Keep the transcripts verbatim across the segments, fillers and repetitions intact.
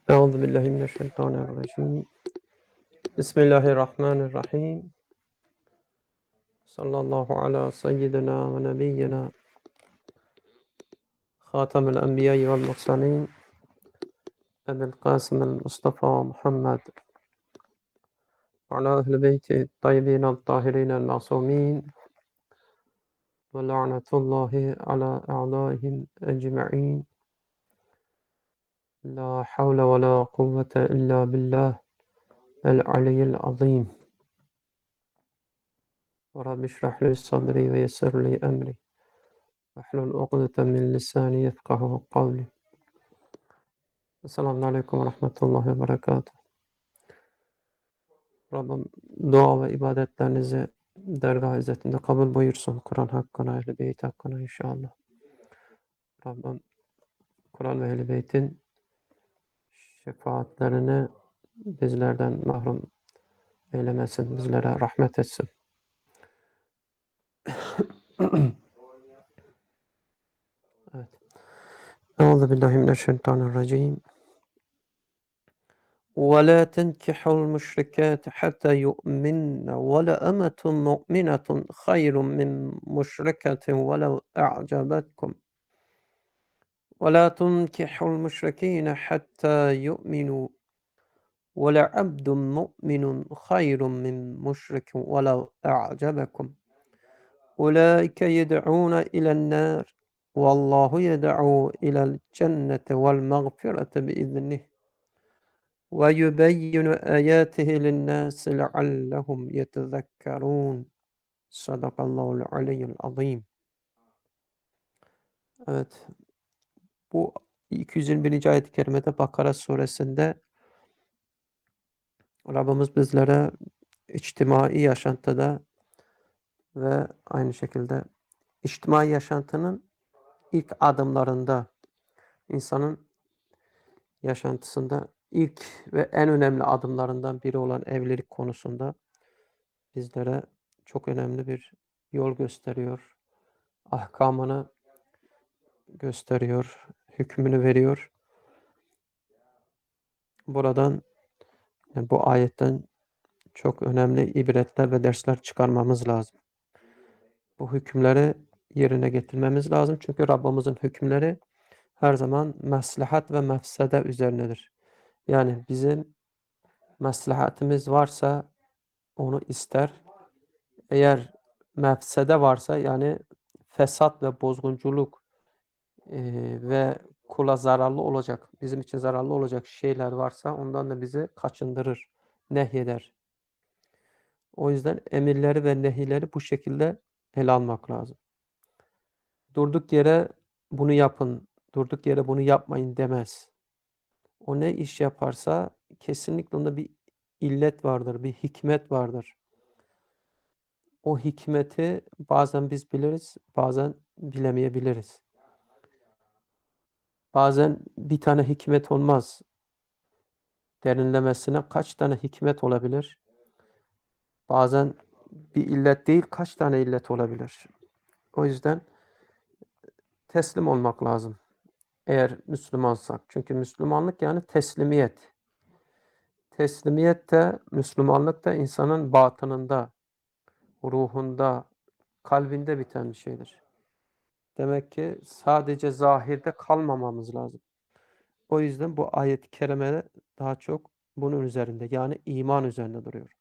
أعوذ بالله من الشيطان الرجيم بسم الله الرحمن الرحيم صلى الله على سيدنا ونبينا خاتم الأنبياء والمرسلين أبي القاسم المصطفى محمد وعلى أهل بيته الطيبين الطاهرين المعصومين ولعنة الله على أعدائهم أجمعين لا حول ولا قوة إلا بالله العلي العظيم ورب اشرح لي صدري ويسر لي أمري واحلل عقدة من لساني يفقه قولي. Esselamu Aleyküm ve Rahmetullahi ve Berekatuhu. Rabbim dua ve ibadetlerinizi dergah izzetinde kabul buyursun. Kur'an hakkına, Ehl-i Beyt hakkına inşallah. Rabbim Kur'an ve Ehl-i Beyt'in şefaatlerini bizlerden mahrum eylemesin, bizlere rahmet etsin. Evet. Euzu billahi mineşşeytanirracim. وَلَا تَنْكِحُوا الْمُشْرِكَاتِ حَتَّى يُؤْمِنَّ وَلَأَمَةٌ مُؤْمِنَةٌ خَيْرٌ مِّن مُشْرِكَةٍ وَلَوْ أَعْجَبَتْكُمْ وَلَا تُنْكِحُوا الْمُشْرِكِينَ حَتَّى يُؤْمِنُوا وَلَعَبْدٌ مُؤْمِنٌ خَيْرٌ مِّن مُشْرِكٍ وَلَوْ أَعْجَبَكُمْ أُولَٰئِكَ يَدْعُونَ إِلَى النَّارِ وَاللَّهُ يَدْعُو إِلَى الْجَنَّةِ وَالْمَغْفِرَةِ بِإِذْنِهِ وَيُبَيِّنُ آيَاتِهِ لِلنَّاسِ لَعَلَّهُمْ يَتَذَكَّرُونَ. Sadakallahul aliyyul azim. Evet. Bu iki yüz yirmi birinci ayet-i kerimede Bakara suresinde Rabbimiz bizlere içtimai yaşantıda ve aynı şekilde içtimai yaşantının ilk adımlarında, insanın yaşantısında ilk ve en önemli adımlarından biri olan evlilik konusunda bizlere çok önemli bir yol gösteriyor. Ahkamını gösteriyor, hükmünü veriyor. Buradan, yani bu ayetten çok önemli ibretler ve dersler çıkarmamız lazım. Bu hükümleri yerine getirmemiz lazım. Çünkü Rabbimizin hükümleri her zaman maslahat ve mefsede üzerinedir. Yani bizim maslahatimiz varsa onu ister. Eğer mefsede varsa, yani fesat ve bozgunculuk e, ve kula zararlı olacak, bizim için zararlı olacak şeyler varsa ondan da bizi kaçındırır, nehyeder. O yüzden emirleri ve nehileri bu şekilde ele almak lazım. Durduk yere bunu yapın, durduk yere bunu yapmayın demez. O ne iş yaparsa kesinlikle onda bir illet vardır, bir hikmet vardır. O hikmeti bazen biz biliriz, bazen bilemeyebiliriz. Bazen bir tane hikmet olmaz. Derinlemesine kaç tane hikmet olabilir? Bazen bir illet değil, kaç tane illet olabilir? O yüzden teslim olmak lazım. Eğer Müslümansak. Çünkü Müslümanlık yani teslimiyet. Teslimiyet de, Müslümanlık da insanın batınında, ruhunda, kalbinde biten bir şeydir. Demek ki sadece zahirde kalmamamız lazım. O yüzden bu ayet-i kerime daha çok bunun üzerinde, yani iman üzerinde duruyor.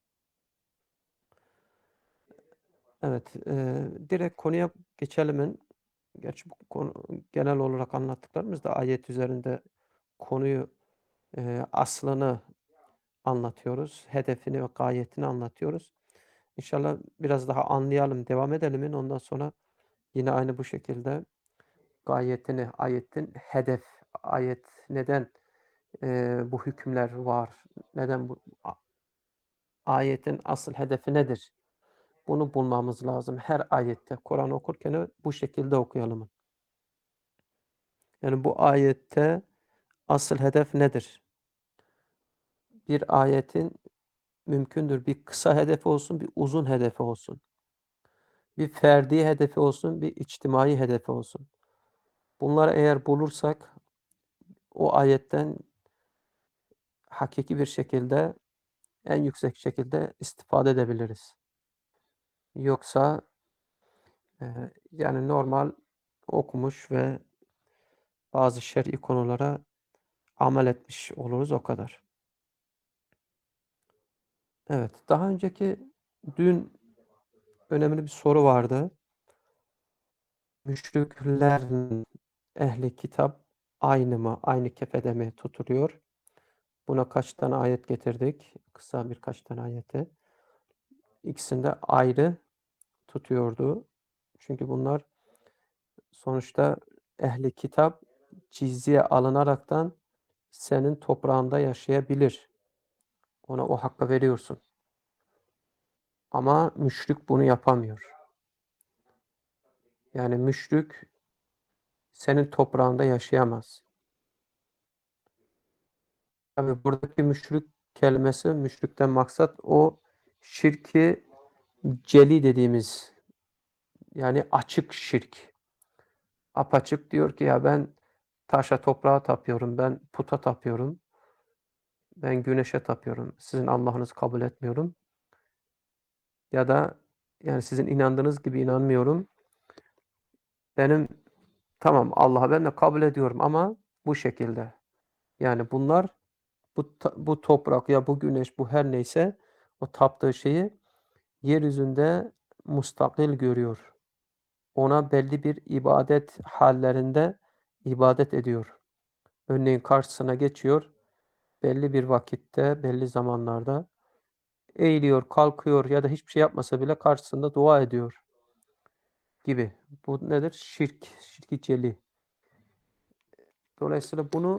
Evet, e, direkt konuya geçelim. Gerçi bu konu genel olarak anlattıklarımız da ayet üzerinde konuyu, e, aslını anlatıyoruz. Hedefini ve gayetini anlatıyoruz. İnşallah biraz daha anlayalım, devam edelim. Ondan sonra yine aynı bu şekilde gayetini, ayetin hedef, ayet neden e, bu hükümler var? Neden bu a- ayetin asıl hedefi nedir? Bunu bulmamız lazım. Her ayette Kur'an okurken bu şekilde okuyalım. Yani bu ayette asıl hedef nedir? Bir ayetin mümkündür bir kısa hedefi olsun, bir uzun hedefi olsun. Bir ferdi hedefi olsun, bir içtimai hedefi olsun. Bunları eğer bulursak o ayetten hakiki bir şekilde, en yüksek şekilde istifade edebiliriz. Yoksa eee, yani normal okumuş ve bazı şer'i konulara amel etmiş oluruz, o kadar. Evet, daha önceki dün önemli bir soru vardı. Müşriklerle ehli kitap aynı mı, aynı kefede mi tutuluyor? Buna kaç tane ayet getirdik? Kısa birkaç tane ayeti. İkisinde ayrı tutuyordu. Çünkü bunlar sonuçta ehli kitap cizye alınaraktan senin toprağında yaşayabilir. Ona o hakkı veriyorsun. Ama müşrik bunu yapamıyor. Yani müşrik senin toprağında yaşayamaz. Tabii buradaki müşrik kelimesi, müşrikten maksat o şirki celi dediğimiz, yani açık şirk. Apaçık diyor ki ya ben taşa toprağa tapıyorum, ben puta tapıyorum, ben güneşe tapıyorum, sizin Allah'ınızı kabul etmiyorum. Ya da yani sizin inandığınız gibi inanmıyorum. Benim tamam Allah'ı ben de kabul ediyorum ama bu şekilde. Yani bunlar bu, bu toprak ya bu güneş bu her neyse o taptığı şeyi yeryüzünde mustakil görüyor. Ona belli bir ibadet hallerinde ibadet ediyor. Örneğin karşısına geçiyor, belli bir vakitte, belli zamanlarda eğiliyor, kalkıyor ya da hiçbir şey yapmasa bile karşısında dua ediyor gibi. Bu nedir? Şirk, şirk-i celi. Dolayısıyla bunu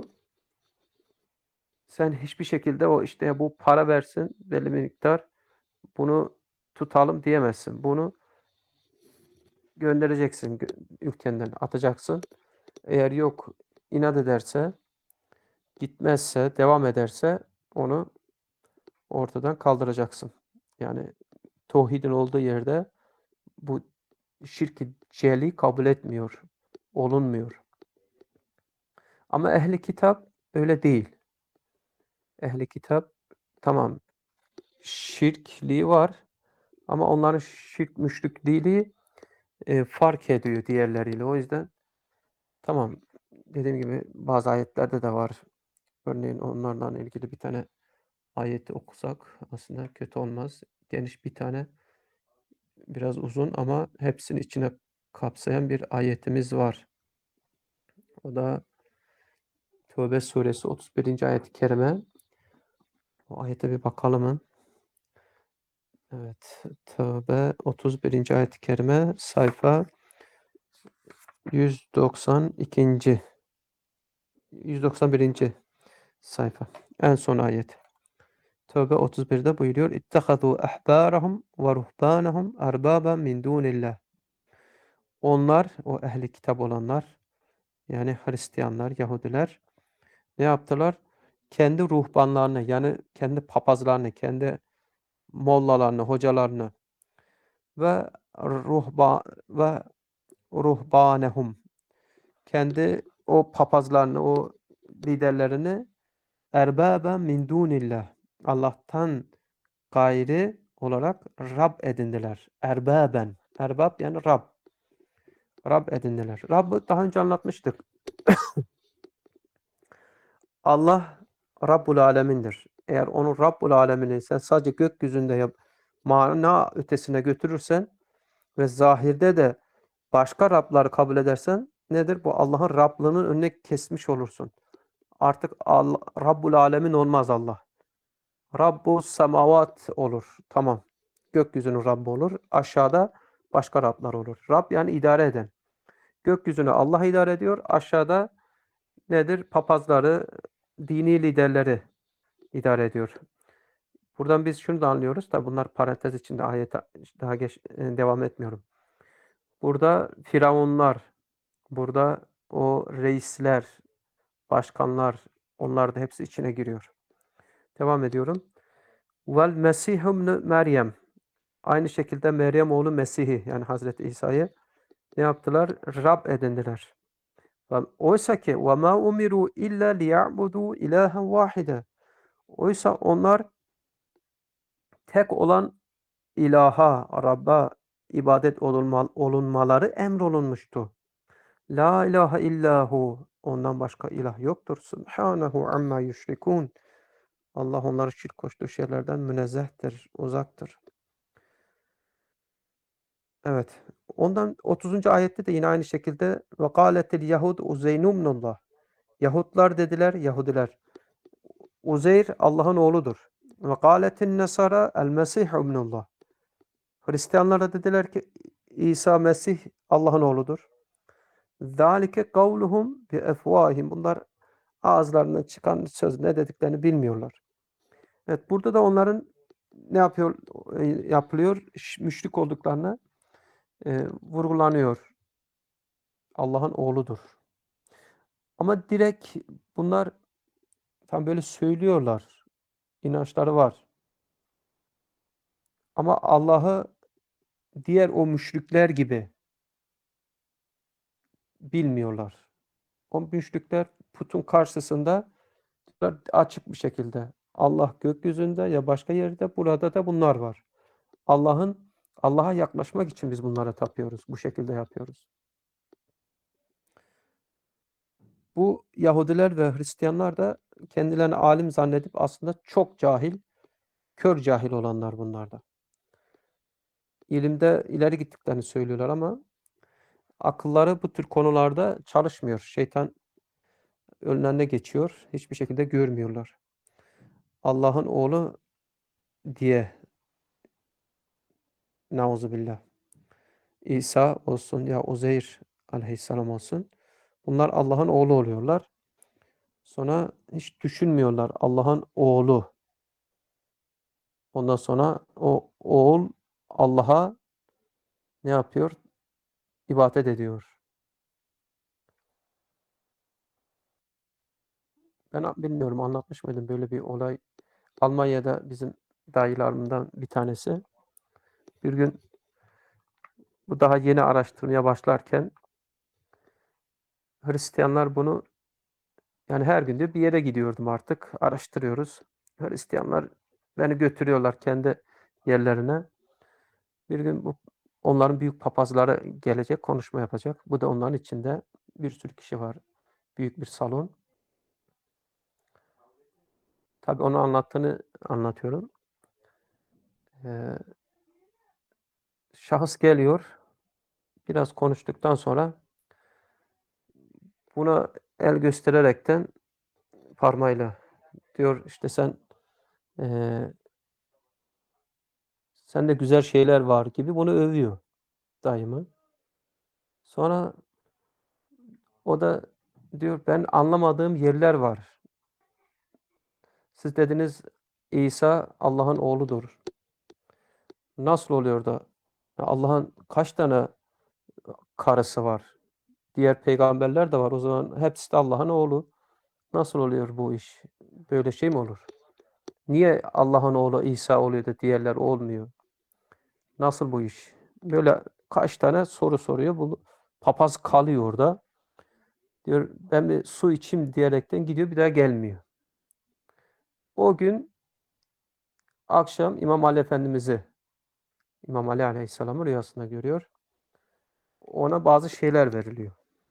sen hiçbir şekilde o işte bu para versin belli bir miktar, bunu tutalım diyemezsin. Bunu göndereceksin ülkenden, atacaksın. Eğer yok inat ederse, gitmezse, devam ederse onu ortadan kaldıracaksın. Yani tevhidin olduğu yerde bu şirk-i celi kabul etmiyor, olunmuyor. Ama ehli kitap öyle değil. Ehli kitap tamam şirkliği var ama onların şirk müşrikliği e, fark ediyor diğerleriyle. O yüzden tamam dediğim gibi bazı ayetlerde de var. Örneğin onlardan ilgili bir tane ayeti okusak aslında kötü olmaz. Geniş bir tane, biraz uzun ama hepsini içine kapsayan bir ayetimiz var. O da Tövbe suresi otuz birinci ayet-i kerime. O ayete bir bakalım. Evet. Tövbe otuz birinci ayet-i kerime sayfa yüz doksan ikinci yüz doksan birinci sayfa. En son ayet. Tövbe otuz birde buyuruyor. İttehazû ehbârahum ve ruhbânahum erbâben min dûnillah. Onlar, o ehli kitap olanlar, yani Hristiyanlar, Yahudiler ne yaptılar? Kendi ruhbanlarını, yani kendi papazlarını, kendi mollalarını, hocalarını ve ruhba ve ruhbanehum, kendi o papazlarını, o liderlerini erbâben min dûnillah, Allah'tan gayri olarak Rab edindiler. Erbâben. Erbab yani Rab. Rab edindiler. Rabb'ı daha önce anlatmıştık. Allah Rabbul Alemin'dir. Eğer onu Rabbul Alemin'i sen sadece gökyüzünde yap, mana ötesine götürürsen ve zahirde de başka Rab'ları kabul edersen nedir? Bu Allah'ın Rablığının önüne kesmiş olursun. Artık Allah, Rabbul Alemin olmaz Allah. Rabbu semavat olur. Tamam. Gökyüzünün Rabbi olur. Aşağıda başka Rablar olur. Rab yani idare eden. Gökyüzünü Allah idare ediyor. Aşağıda nedir? Papazları, dini liderleri idare ediyor. Buradan biz şunu da anlıyoruz. Tabi bunlar parantez içinde, ayete daha geç devam etmiyorum. Burada firavunlar, burada o reisler, başkanlar, onlar da hepsi içine giriyor. Devam ediyorum. Vel Mesih ibn Meryem. Aynı şekilde Meryem oğlu Mesih'i, yani Hazreti İsa'yı ne yaptılar? Rab edindiler. Oysa ki ve ma umiru illa liya'budu ilahen vahide. Oysa onlar tek olan ilaha, Rabb'a ibadet olunma, olunmaları emrolunmuştu. La ilahe illahu. Ondan başka ilah yoktur. Subhanahu amma yüşrikun. Allah onları şirk koştuğu şeylerden münezzehtir, uzaktır. Evet. Ondan otuzuncu ayette de yine aynı şekilde ve kâletil yahud Uzeynubnullah. Yahudlar dediler, Yahudiler. Uzeyr Allah'ın oğludur. Ve kâletin nesara el Mesih ibnullah. Hristiyanlar da dediler ki İsa Mesih Allah'ın oğludur. Zalike kavluhum bi efvahim. Bunlar ağızlarından çıkan söz ne dediklerini bilmiyorlar. Evet, burada da onların ne yapıyor yapılıyor? Müşrik olduklarını e, vurgulanıyor. Allah'ın oğludur. Ama direkt bunlar tam böyle söylüyorlar. İnançları var. Ama Allah'ı diğer o müşrikler gibi bilmiyorlar. O müşrikler putun karşısında açık bir şekilde Allah gökyüzünde ya başka yerde, burada da bunlar var. Allah'ın Allah'a yaklaşmak için biz bunlara tapıyoruz. Bu şekilde yapıyoruz. Bu Yahudiler ve Hristiyanlar da kendilerini alim zannedip aslında çok cahil, kör cahil olanlar bunlar da. İlimde ileri gittiklerini söylüyorlar ama akılları bu tür konularda çalışmıyor. Şeytan önlerine geçiyor. Hiçbir şekilde görmüyorlar. Allah'ın oğlu diye nauzubillah. İsa olsun ya Uzeyr aleyhisselam olsun. Bunlar Allah'ın oğlu oluyorlar. Sonra hiç düşünmüyorlar Allah'ın oğlu. Ondan sonra o oğul Allah'a ne yapıyor? İbadet ediyor. Ben bilmiyorum, anlatmış mıydım böyle bir olay. Almanya'da bizim dayılarımdan bir tanesi. Bir gün bu daha yeni araştırmaya başlarken Hristiyanlar bunu, yani her gün de bir yere gidiyordum artık. Araştırıyoruz. Hristiyanlar beni götürüyorlar kendi yerlerine. Bir gün bu onların büyük papazları gelecek, konuşma yapacak. Bu da onların içinde bir sürü kişi var. Büyük bir salon. Tabii onu anlattığını anlatıyorum. Ee, şahıs geliyor. Biraz konuştuktan sonra buna el göstererekten parmağıyla diyor işte sen ee, sende güzel şeyler var gibi bunu övüyor dayımı. Sonra o da diyor ben anlamadığım yerler var. Siz dediniz İsa Allah'ın oğludur. Nasıl oluyor da Allah'ın kaç tane karısı var? Diğer peygamberler de var. O zaman hepsi de Allah'ın oğlu. Nasıl oluyor bu iş? Böyle şey mi olur? Niye Allah'ın oğlu İsa oluyor da diğerler olmuyor? Nasıl bu iş? Böyle kaç tane soru soruyor. Bu papaz kalıyor orada. Diyor ben bir su içeyim diyerekten gidiyor, bir daha gelmiyor. O gün akşam İmam Ali Efendimiz'i İmam Ali Aleyhisselam'ı rüyasında görüyor. Ona bazı şeyler veriliyor.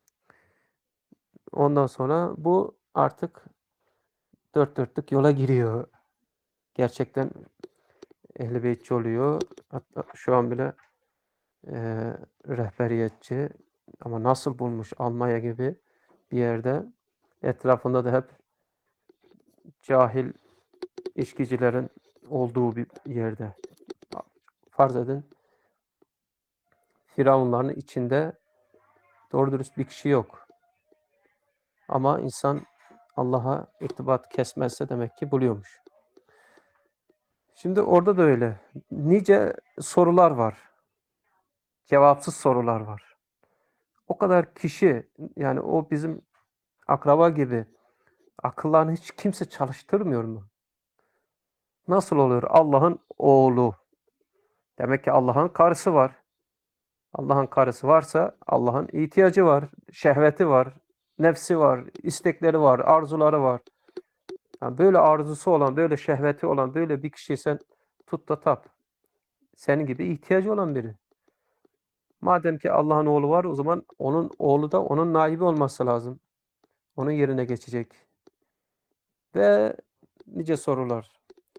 Ondan sonra bu artık dört dörtlük yola giriyor. Gerçekten Ehl-i Beytçi oluyor. Hatta şu an bile e, rehberiyetçi. Ama nasıl bulmuş Almanya gibi bir yerde. Etrafında da hep cahil içkicilerin olduğu bir yerde. Farz edin Firavunların içinde doğru dürüst bir kişi yok. Ama insan Allah'a irtibat kesmezse demek ki buluyormuş. Şimdi orada da öyle. Nice sorular var. Cevapsız sorular var. O kadar kişi, yani o bizim akraba gibi akıllarını hiç kimse çalıştırmıyor mu? Nasıl oluyor? Allah'ın oğlu. Demek ki Allah'ın karısı var. Allah'ın karısı varsa Allah'ın ihtiyacı var, şehveti var, nefsi var, istekleri var, arzuları var. Yani böyle arzusu olan, böyle şehveti olan, böyle bir kişiyi sen tut da tap. Senin gibi ihtiyacı olan biri. Madem ki Allah'ın oğlu var, o zaman onun oğlu da onun naibi olması lazım. Onun yerine geçecek. Ve nice sorular.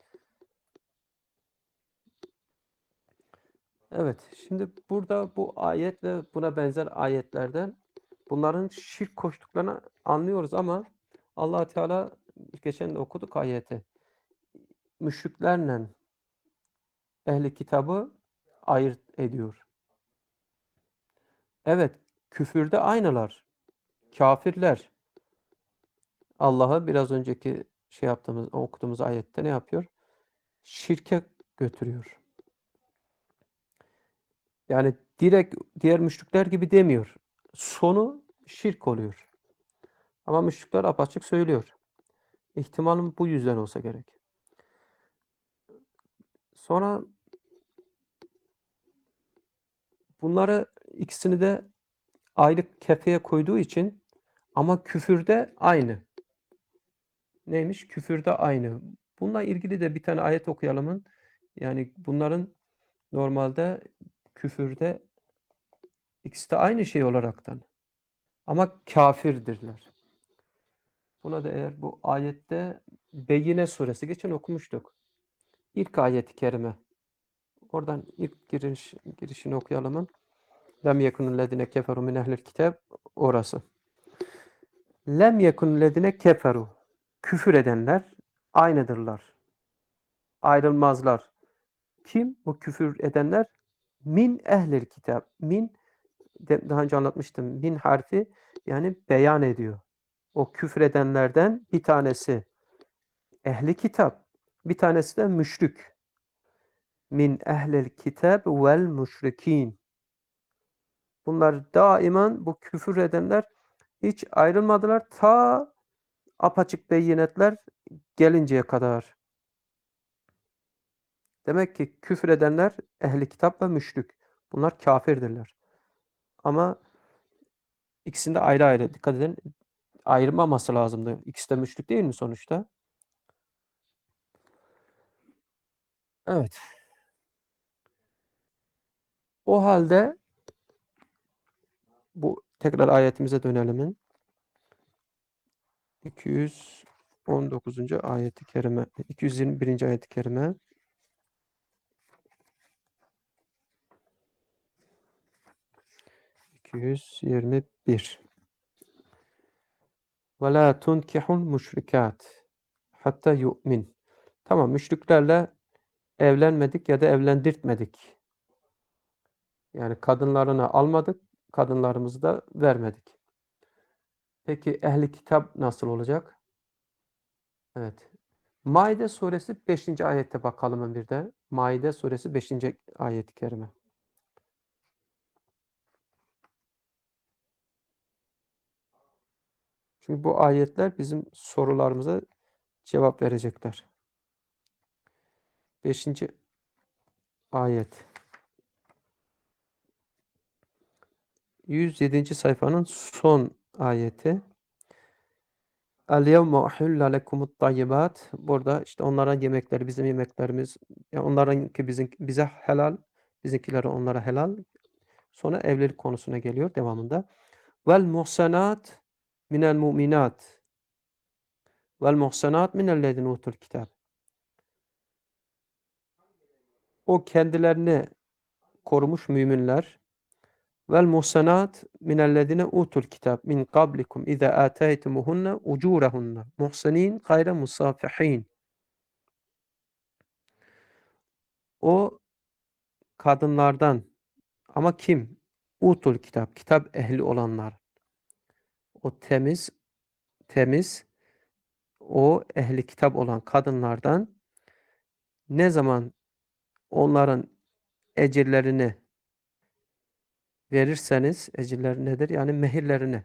Evet, şimdi burada bu ayet ve buna benzer ayetlerden bunların şirk koştuklarını anlıyoruz ama Allah Teala geçen de okuduk ayeti. Müşriklerle ehli kitabı ayırt ediyor. Evet, küfürde aynılar. Kafirler. Allah'ı biraz önceki şey yaptığımız, okuduğumuz ayette ne yapıyor? Şirke götürüyor. Yani direkt diğer müşrikler gibi demiyor. Sonu şirk oluyor. Ama müşrikler apaçık söylüyor. İhtimalım bu yüzden olsa gerek. Sonra bunları ikisini de ayrı kefeye koyduğu için ama küfürde aynı. Neymiş? Küfürde aynı. Bununla ilgili de bir tane ayet okuyalım. Yani bunların normalde küfürde ikisi de aynı şey olaraktan. Ama kafirdirler. Buna da eğer bu ayette Beyyine suresi geçen okumuştuk. İlk ayet-i kerime. Oradan ilk giriş, girişini okuyalım. Lem yekunul ledine keferu min ehlil kitab. Orası. Lem yekunul ledine keferu. Küfür edenler aynıdırlar. Ayrılmazlar. Kim? Bu küfür edenler min ehlil kitab. Min, daha önce anlatmıştım. Min harfi yani beyan ediyor. O küfür edenlerden bir tanesi ehli kitap, bir tanesi de müşrik. Min ehlil kitab vel müşrikin. Bunlar daiman, bu küfür edenler hiç ayrılmadılar ta apaçık beyinetler gelinceye kadar. Demek ki küfür edenler ehli kitap ve müşrik. Bunlar kafirdirler. Ama ikisinde ayrı ayrı. Dikkat edin. Ayrılmaması lazımdı. İkisi de müşrik değil mi sonuçta? Evet. O halde bu tekrar ayetimize dönelim. iki yüz on dokuzuncu ayeti kerime. iki yüz yirmi birinci ayeti kerime. iki yüz yirmi bir. Ve la tunkihul müşrikat hatta yu'min. Tamam, müşriklerle evlenmedik ya da evlendirtmedik. Yani kadınlarını almadık, kadınlarımızı da vermedik. Peki ehli kitap nasıl olacak? Evet. Maide suresi beşinci ayette bakalım bir de. Maide suresi beşinci ayet-i kerime. Çünkü bu ayetler bizim sorularımıza cevap verecekler. beşinci ayet. yüz yedinci sayfanın son ayeti. El-yevme uhilla lekumut tayyibat. Burada işte onların yemekleri, bizim yemeklerimiz, yani onlarınki bizim, bize helal, bizimkileri onlara helal. Sonra evlilik konusuna geliyor devamında. Vel muhsenat minel mu'minat. Vel muhsenat minellezine utul kitab. O kendilerini korumuş müminler. Vel muhsenat minellezine utul kitab min qablikum iza ataytumuhunne ucurahunne muhsenin gayre musafihin. O kadınlardan, ama kim? Utul kitap, kitap ehli olanlar. O temiz, temiz, o ehli kitap olan kadınlardan ne zaman onların ecirlerini verirseniz, ecirleri nedir? Yani mehirlerini,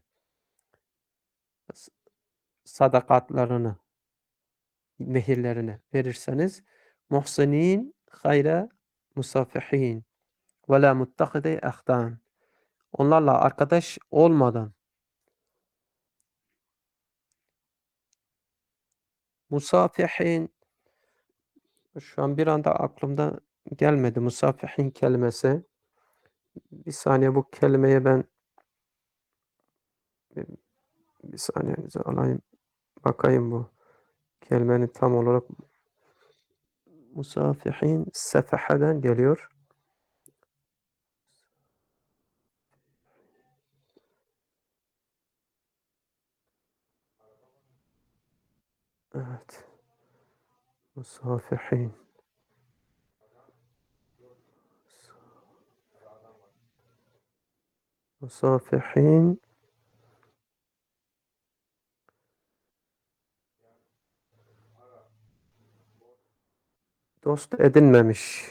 sadakatlarını, mehirlerini verirseniz muhsinin gayre musafihin ve la muttakide ahdan. Onlarla arkadaş olmadan, Musafihin, şu an bir anda aklımda gelmedi musafihin kelimesi. Bir saniye bu kelimeye ben bir, bir saniyenizi alayım. Bakayım bu kelimenin tam olarak musafihin sefeheden geliyor. Evet. Musafihin. Musafihin dost edinmemiş.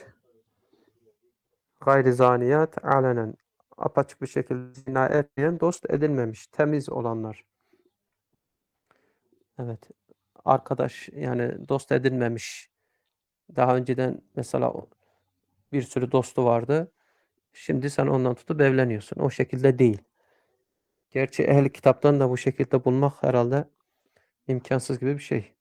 Gayri zaniyat alenen. Apaçık bir şekilde zina etmeyen dost edinmemiş. Temiz olanlar. Evet. Arkadaş yani dost edinmemiş. Daha önceden mesela bir sürü dostu vardı. Şimdi sen ondan tutup evleniyorsun. O şekilde değil. Gerçi ehli kitaptan da bu şekilde bulmak herhalde imkansız gibi bir şey.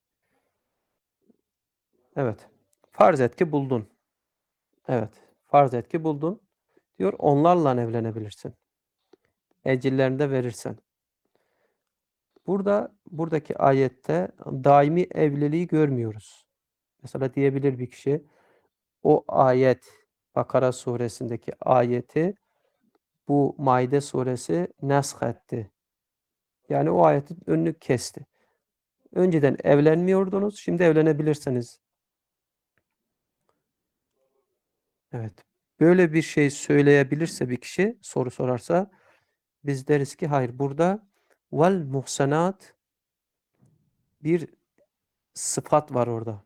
Evet. Farz et ki buldun. Evet. Farz et ki buldun. Diyor onlarla evlenebilirsin. Ecirlerini de verirsen. Burada buradaki ayette daimi evliliği görmüyoruz. Mesela diyebilir bir kişi o ayet Bakara suresindeki ayeti bu Maide suresi nesk etti. Yani o ayetin önünü kesti. Önceden evlenmiyordunuz, şimdi evlenebilirsiniz. Evet. Böyle bir şey söyleyebilirse bir kişi soru sorarsa biz deriz ki hayır burada vel muhsenat bir sıfat var orada.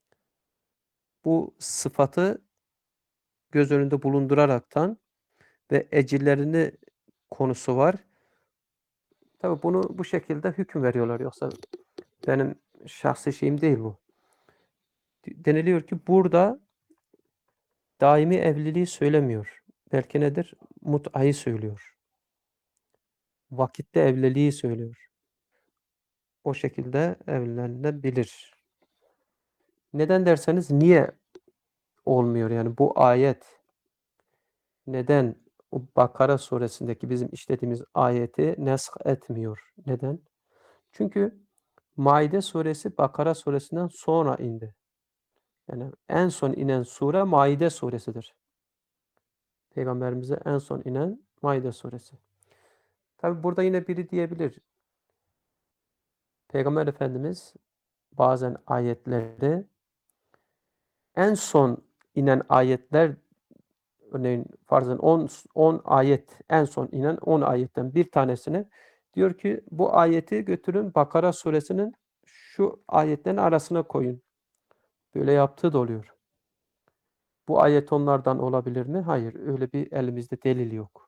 Bu sıfatı göz önünde bulunduraraktan ve ecirlerini konusu var. Tabii bunu bu şekilde hüküm veriyorlar. Yoksa benim şahsi şeyim değil bu. Deniliyor ki burada daimi evliliği söylemiyor. Belki nedir? Mut'ayı söylüyor. Vakitte evliliği söylüyor. O şekilde evlenilebilir. Neden derseniz niye olmuyor? Yani bu ayet neden o Bakara suresindeki bizim işlediğimiz ayeti nesk etmiyor? Neden? Çünkü Maide suresi Bakara suresinden sonra indi. Yani en son inen sure Maide suresidir. Peygamberimize en son inen Maide suresi. Tabi burada yine biri diyebilir. Peygamber Efendimiz bazen ayetleri en son inen ayetler örneğin farzın on, on ayet en son inen on ayetten bir tanesini diyor ki bu ayeti götürün Bakara suresinin şu ayetlerin arasına koyun. Böyle yaptığı da oluyor. Bu ayet onlardan olabilir mi? Hayır. Öyle bir elimizde delil yok.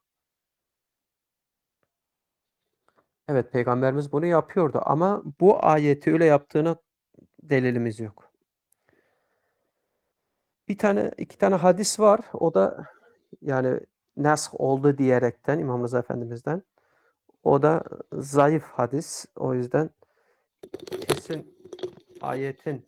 Evet, Peygamberimiz bunu yapıyordu ama bu ayeti öyle yaptığına delilimiz yok. Bir tane, iki tane hadis var. O da yani nesk oldu diyerekten İmam Rıza Efendimiz'den. O da zayıf hadis. O yüzden kesin ayetin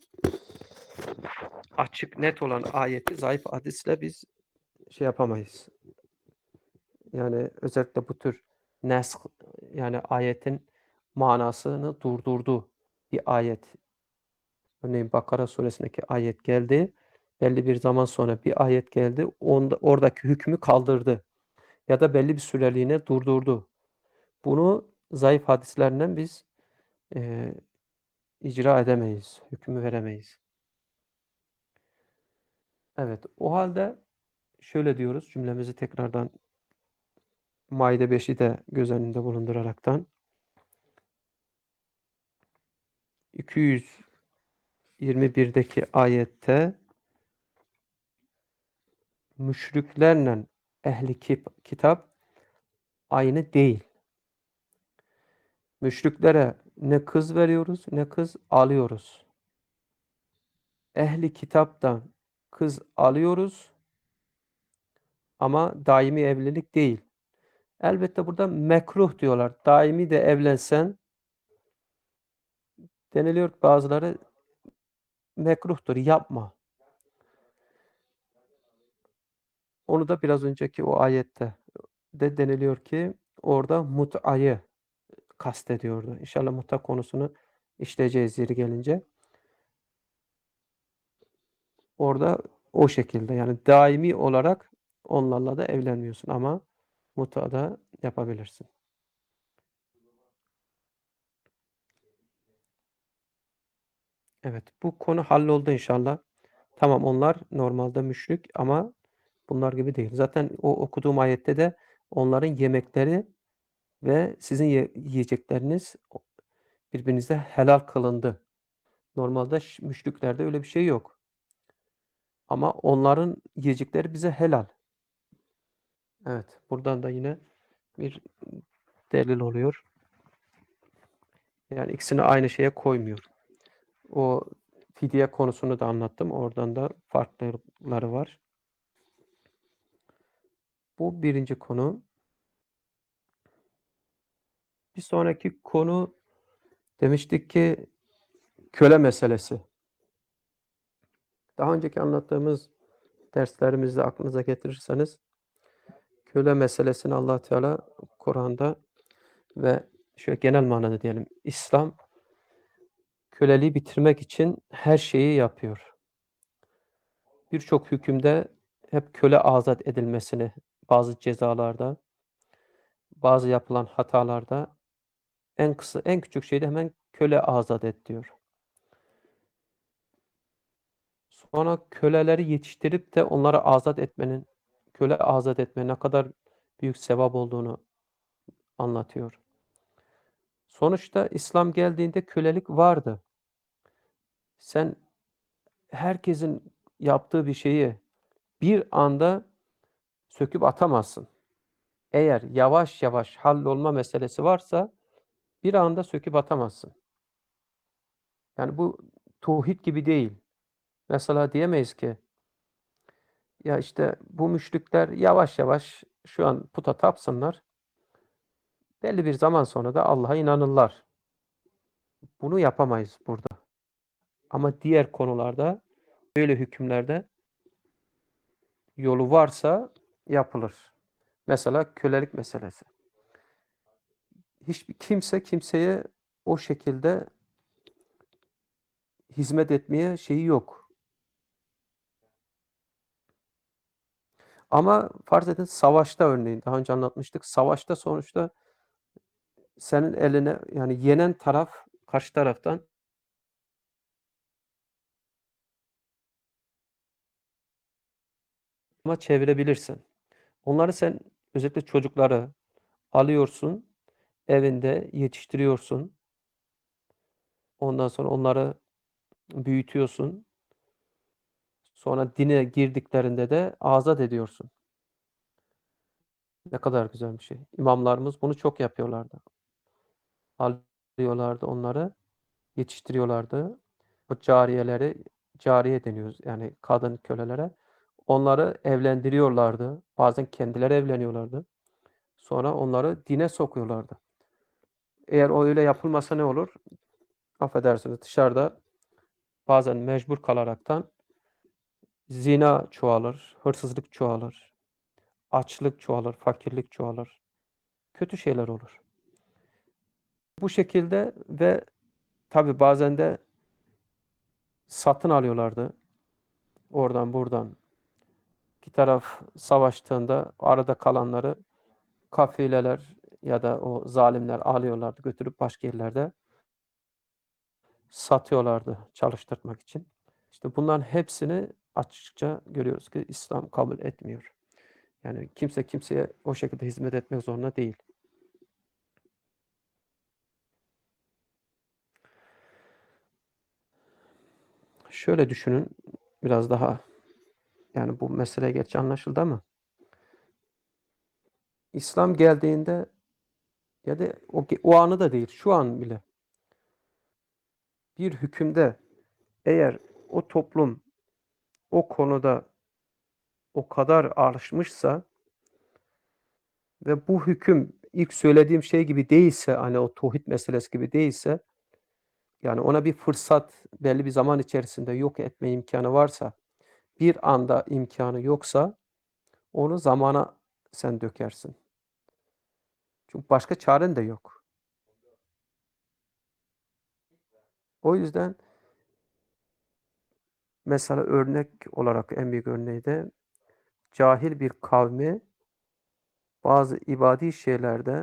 açık net olan ayeti zayıf hadisle biz şey yapamayız. Yani özellikle bu tür nesk yani ayetin manasını durdurdu bir ayet. Örneğin Bakara suresindeki ayet geldi. Belli bir zaman sonra bir ayet geldi. Onda, oradaki hükmü kaldırdı. Ya da belli bir süreliğine durdurdu. Bunu zayıf hadislerinden biz e, icra edemeyiz. Hükmü veremeyiz. Evet. O halde şöyle diyoruz. Cümlemizi tekrardan Maide beşi de göz önünde bulunduraraktan iki yüz yirmi birdeki ayette müşriklerle ehli kitap aynı değil. Müşriklere ne kız veriyoruz ne kız alıyoruz. Ehli kitaptan kız alıyoruz ama daimi evlilik değil. Elbette burada mekruh diyorlar. Daimi de evlensen deniliyor bazıları mekruhtur, yapma. Onu da biraz önceki o ayette de deniliyor ki orada mut'ayı kastediyordu. İnşallah muta konusunu işleyeceğiz yeri gelince. Orada o şekilde yani daimi olarak onlarla da evlenmiyorsun ama muta da yapabilirsin. Evet, bu konu halloldu inşallah. Tamam onlar normalde müşrik ama bunlar gibi değil. Zaten o okuduğum ayette de onların yemekleri ve sizin ye yiyecekleriniz birbirinize helal kılındı. Normalde ş müşriklerde öyle bir şey yok. Ama onların yiyecekleri bize helal. Evet, buradan da yine bir delil oluyor. Yani ikisini aynı şeye koymuyor. O fidye konusunu da anlattım. Oradan da farklılıkları var. Bu birinci konu. Bir sonraki konu demiştik ki köle meselesi. Daha önceki anlattığımız derslerimizde aklınıza getirirseniz köle meselesini Allah Teala Kur'an'da ve şöyle genel manada diyelim İslam köleliği bitirmek için her şeyi yapıyor. Birçok hükümde hep köle azat edilmesini, bazı cezalarda, bazı yapılan hatalarda en kısa, en küçük şeyde hemen köle azat et diyor. Sonra köleleri yetiştirip de onları azat etmenin, köle azat etmenin ne kadar büyük sevap olduğunu anlatıyor. Sonuçta İslam geldiğinde kölelik vardı. Sen herkesin yaptığı bir şeyi bir anda söküp atamazsın. Eğer yavaş yavaş hallolma meselesi varsa bir anda söküp atamazsın. Yani bu tauhid gibi değil. Mesela diyemeyiz ki ya işte bu müşrikler yavaş yavaş şu an puta tapsınlar. Belli bir zaman sonra da Allah'a inanırlar. Bunu yapamayız burada. Ama diğer konularda böyle hükümlerde yolu varsa yapılır. Mesela kölelik meselesi. Hiçbir kimse kimseye o şekilde hizmet etmeye şeyi yok. Ama farz edin savaşta örneğin daha önce anlatmıştık. Savaşta sonuçta senin eline yani yenen taraf karşı taraftan ama çevirebilirsin. Onları sen özellikle çocukları alıyorsun, evinde yetiştiriyorsun. Ondan sonra onları büyütüyorsun. Sonra dine girdiklerinde de azat ediyorsun. Ne kadar güzel bir şey. İmamlarımız bunu çok yapıyorlardı. Alıyorlardı onları, yetiştiriyorlardı. O cariyeleri, cariye deniyoruz yani kadın kölelere. Onları evlendiriyorlardı. Bazen kendileri evleniyorlardı. Sonra onları dine sokuyorlardı. Eğer o öyle yapılmasa ne olur? Affedersiniz dışarıda bazen mecbur kalaraktan zina çoğalır, hırsızlık çoğalır, açlık çoğalır, fakirlik çoğalır. Kötü şeyler olur. Bu şekilde ve tabii bazen de satın alıyorlardı. Oradan buradan. Bir taraf savaştığında arada kalanları kafileler ya da o zalimler alıyorlardı, götürüp başka yerlerde satıyorlardı çalıştırmak için. İşte bunların hepsini açıkça görüyoruz ki İslam kabul etmiyor. Yani kimse kimseye o şekilde hizmet etmek zorunda değil. Şöyle düşünün, biraz daha yani bu mesele geç anlaşıldı ama İslam geldiğinde ya da o, o anı da değil, şu an bile bir hükümde eğer o toplum o konuda o kadar alışmışsa ve bu hüküm ilk söylediğim şey gibi değilse, hani o tauhid meselesi gibi değilse Yani ona bir fırsat, belli bir zaman içerisinde yok etme imkanı varsa, bir anda imkanı yoksa onu zamana sen dökersin. Çünkü başka çaren de yok. O yüzden mesela örnek olarak en büyük örneği de cahil bir kavmi bazı ibadi şeylerde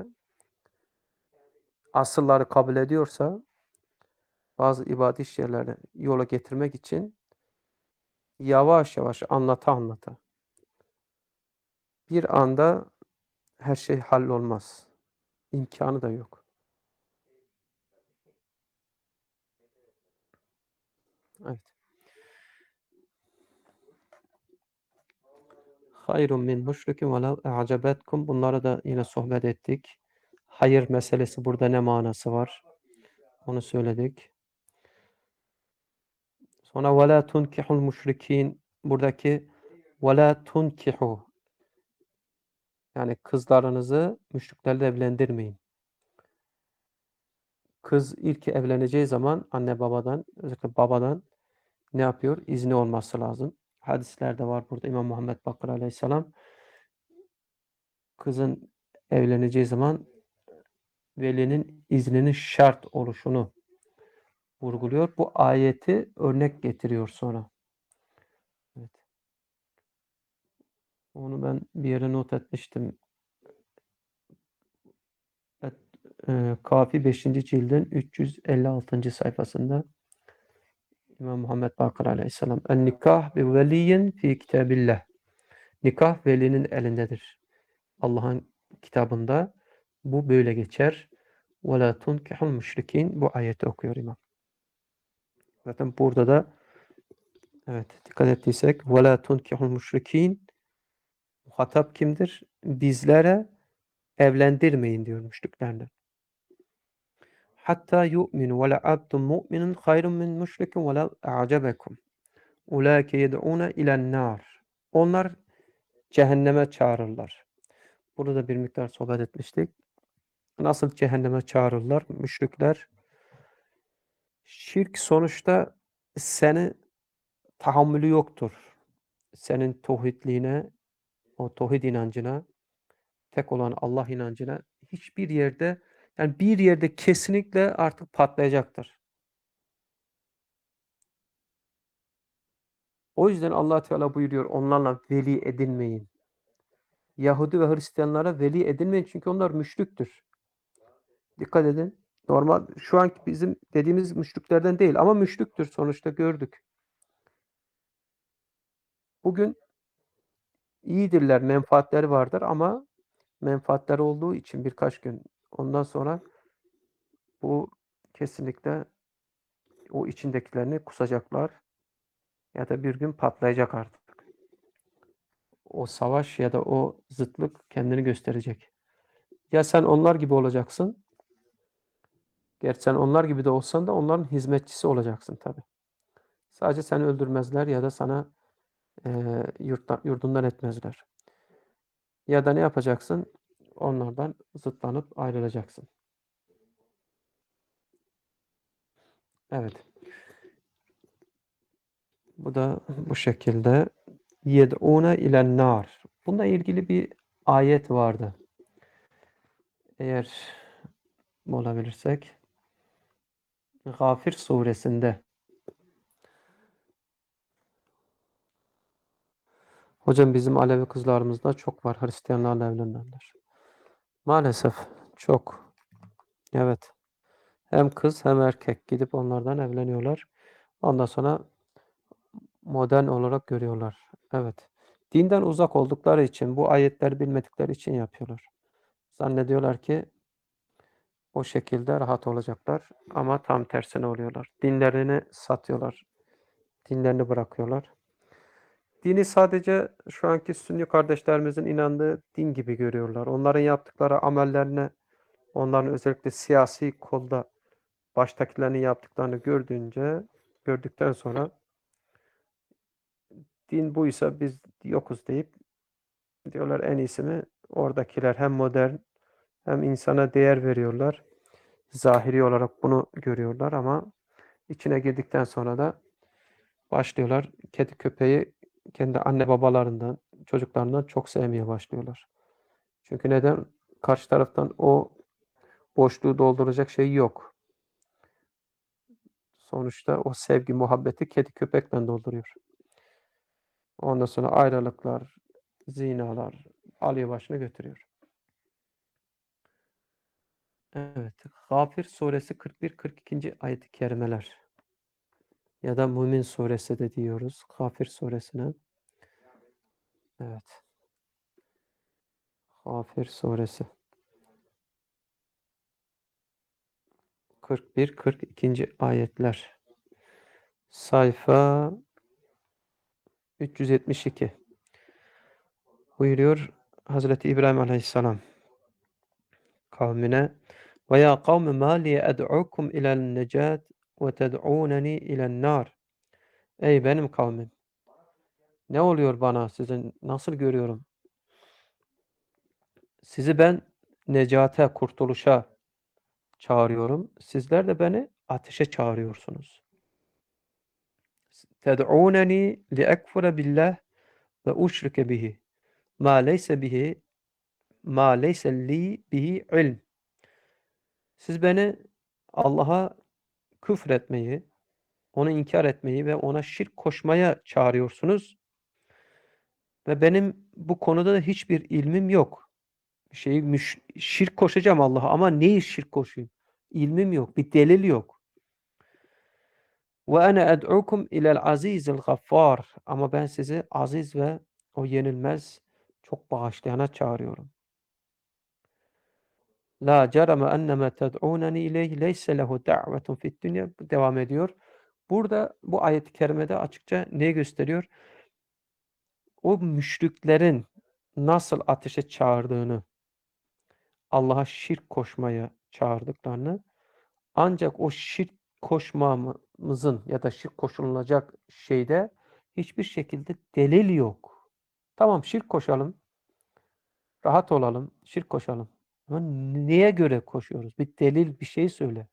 asılları kabul ediyorsa bazı ibadi şeyleri yola getirmek için yavaş yavaş anlata anlata bir anda her şey hallolmaz. İmkanı da yok. Evet. Hayrun min müşrikin velev e'cebetkum. Bunlara da yine sohbet ettik. Hayır meselesi burada ne manası var? Onu söyledik. Sonra ve la tunkihul müşrikin. Buradaki ve la tunkihu. Yani kızlarınızı müşriklerle evlendirmeyin. Kız ilk evleneceği zaman anne babadan, özellikle babadan ne yapıyor? İzni olması lazım. Hadislerde var burada İmam Muhammed Bakır Aleyhisselam kızın evleneceği zaman velinin izninin şart oluşunu vurguluyor. Bu ayeti örnek getiriyor sonra. Evet. Onu ben bir yere not etmiştim. Evet, e, Kafi beşinci cildin üç yüz elli altıncı sayfasında İmam Muhammed Bakır Aleyhisselam en nikah bi veliyin fi kitabillah. Nikah velinin elindedir. Allah'ın kitabında bu böyle geçer. Ve la tunkihul müşrikin. Bu ayeti okuyor imam. Zaten burada da evet dikkat ettiysek ve la tunkihul müşrikin muhatap kimdir? Bizlere evlendirmeyin diyor müşriklerle. Hatta yu'minu ve la abdun mu'minun hayrun min müşrikin ve la a'cebekum. Ulaike yed'ûne ilen nar. Onlar cehenneme çağırırlar. Burada bir miktar sohbet etmiştik. Nasıl cehenneme çağırırlar? Müşrikler şirk sonuçta seni tahammülü yoktur. Senin tauhidliğine, o tauhid inancına, tek olan Allah inancına hiçbir yerde yani bir yerde kesinlikle artık patlayacaktır. O yüzden Allah Teala buyuruyor onlarla veli edinmeyin. Yahudi ve Hristiyanlara veli edinmeyin çünkü onlar müşrüktür. Dikkat edin. Normal şu anki bizim dediğimiz müşriklerden değil ama müşrüktür sonuçta gördük. Bugün iyidirler, menfaatleri vardır ama menfaatleri olduğu için birkaç gün ondan sonra bu kesinlikle o içindekilerini kusacaklar ya da bir gün patlayacak artık. O savaş ya da o zıtlık kendini gösterecek. Ya sen onlar gibi olacaksın. Gerçi sen onlar gibi de olsan da onların hizmetçisi olacaksın tabii. Sadece seni öldürmezler ya da sana e, yurttan, yurdundan etmezler. Ya da ne yapacaksın? Onlardan zıtlanıp ayrılacaksın. Evet. Bu da bu şekilde. Yed'ûne ilen nar. Bununla ilgili bir ayet vardı. Eğer bulabilirsek. Gafir suresinde. Hocam bizim Alevi kızlarımızda çok var. Hristiyanlarla evlenenler. Maalesef çok. Evet. Hem kız hem erkek gidip onlardan evleniyorlar. Ondan sonra modern olarak görüyorlar. Evet. Dinden uzak oldukları için, bu ayetleri bilmedikleri için yapıyorlar. Zannediyorlar ki o şekilde rahat olacaklar ama tam tersine oluyorlar. Dinlerini satıyorlar. Dinlerini bırakıyorlar. Dini sadece şu anki Sünni kardeşlerimizin inandığı din gibi görüyorlar. Onların yaptıkları amellerine, onların özellikle siyasi kolda baştakilerin yaptıklarını gördüğünce, gördükten sonra din buysa biz yokuz deyip diyorlar en iyisi mi? Oradakiler hem modern hem insana değer veriyorlar. Zahiri olarak bunu görüyorlar ama İçine girdikten sonra da başlıyorlar kedi köpeği kendi anne babalarından, çocuklarından çok sevmeye başlıyorlar. Çünkü neden? Karşı taraftan o boşluğu dolduracak şey yok. Sonuçta o sevgi, muhabbeti kedi köpekle dolduruyor. Ondan sonra ayrılıklar, zinalar alıyor başını götürüyor. Evet. Gafir suresi kırk bir kırk ikinci ayet-i kerimeler. Ya da Mümin suresi de diyoruz. Gafir suresine. Evet. Gafir suresi. kırk bir kırk ikinci ayetler. Sayfa üç yüz yetmiş iki. Buyuruyor Hazreti İbrahim Aleyhisselam kavmine: "Ve ya kavmi ma li ed'ukum ila'l necat ve ted'uneni ile'n nar." Ey benim kavmim, ne oluyor bana? Sizin nasıl görüyorum? Sizi ben necate, kurtuluşa çağırıyorum. Sizler de beni ateşe çağırıyorsunuz. Ted'uneni li ekfure billah ve uşrike bihi ma leyse bihi ma leyse li bihi ilm. Siz beni Allah'a küfretmeyi, onu inkar etmeyi ve ona şirk koşmaya çağırıyorsunuz ve benim bu konuda da hiçbir ilmim yok. Bir şeyi müş şirk koşacağım Allah'a ama neyi şirk koşayım? İlmim yok, bir delil yok. Ve ene ed'ukum ilel azizil gaffar. Ama ben sizi aziz ve o yenilmez, çok bağışlayana çağırıyorum. La cereme enneme ted'uneni ileyhi leyse lehu da'vetun fid dünya. Devam ediyor. Burada bu ayet-i kerimede açıkça neyi gösteriyor? O müşriklerin nasıl ateşe çağırdığını, Allah'a şirk koşmaya çağırdıklarını, ancak o şirk koşmamızın ya da şirk koşulacak şeyde hiçbir şekilde delil yok. Tamam, şirk koşalım, rahat olalım, şirk koşalım. Ama neye göre koşuyoruz? Bir delil, bir şey söyle.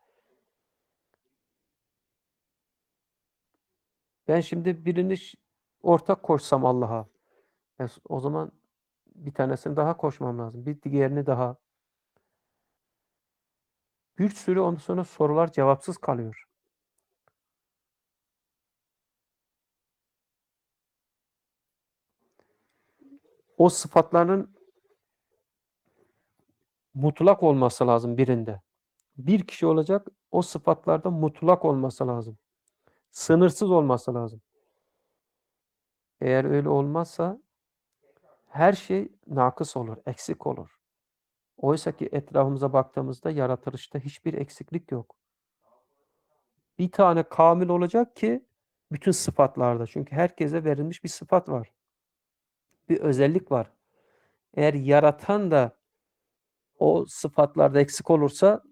Ben şimdi birini ortak koşsam Allah'a, e, o zaman bir tanesini daha koşmam lazım. Bir diğerini daha. Bir sürü ondan sonra sorular cevapsız kalıyor. O sıfatların mutlak olması lazım birinde. Bir kişi olacak, o sıfatlarda mutlak olması lazım. Sınırsız olması lazım. Eğer öyle olmazsa her şey nakıs olur, eksik olur. Oysa ki etrafımıza baktığımızda yaratılışta hiçbir eksiklik yok. Bir tane kamil olacak ki bütün sıfatlarda. Çünkü herkese verilmiş bir sıfat var. Bir özellik var. Eğer yaratan da o sıfatlarda eksik olursa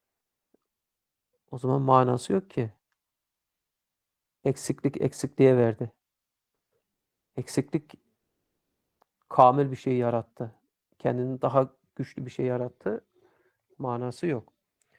o zaman manası yok ki. Eksiklik eksikliğe verdi. Eksiklik kamil bir şey yarattı. Kendini daha güçlü bir şey yarattı. Manası yok.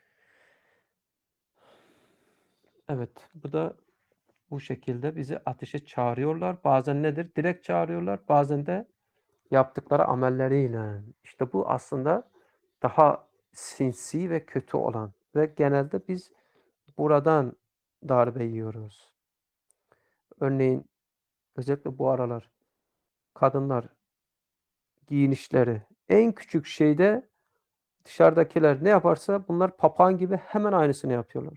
Evet, bu da bu şekilde bizi ateşe çağırıyorlar. Bazen nedir? Direkt çağırıyorlar. Bazen de yaptıkları amelleriyle. İşte bu aslında daha sinsi ve kötü olan. Ve genelde biz buradan darbe yiyoruz. Örneğin özellikle bu aralar kadınlar giyinişleri en küçük şeyde dışarıdakiler ne yaparsa bunlar papağan gibi hemen aynısını yapıyorlar.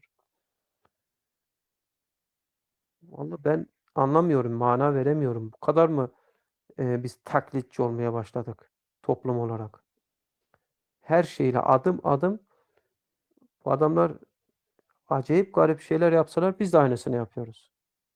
Vallahi ben anlamıyorum, mana veremiyorum. Bu kadar mı e, biz taklitçi olmaya başladık toplum olarak? Her şeyle adım adım bu adamlar acayip garip şeyler yapsalar biz de aynısını yapıyoruz.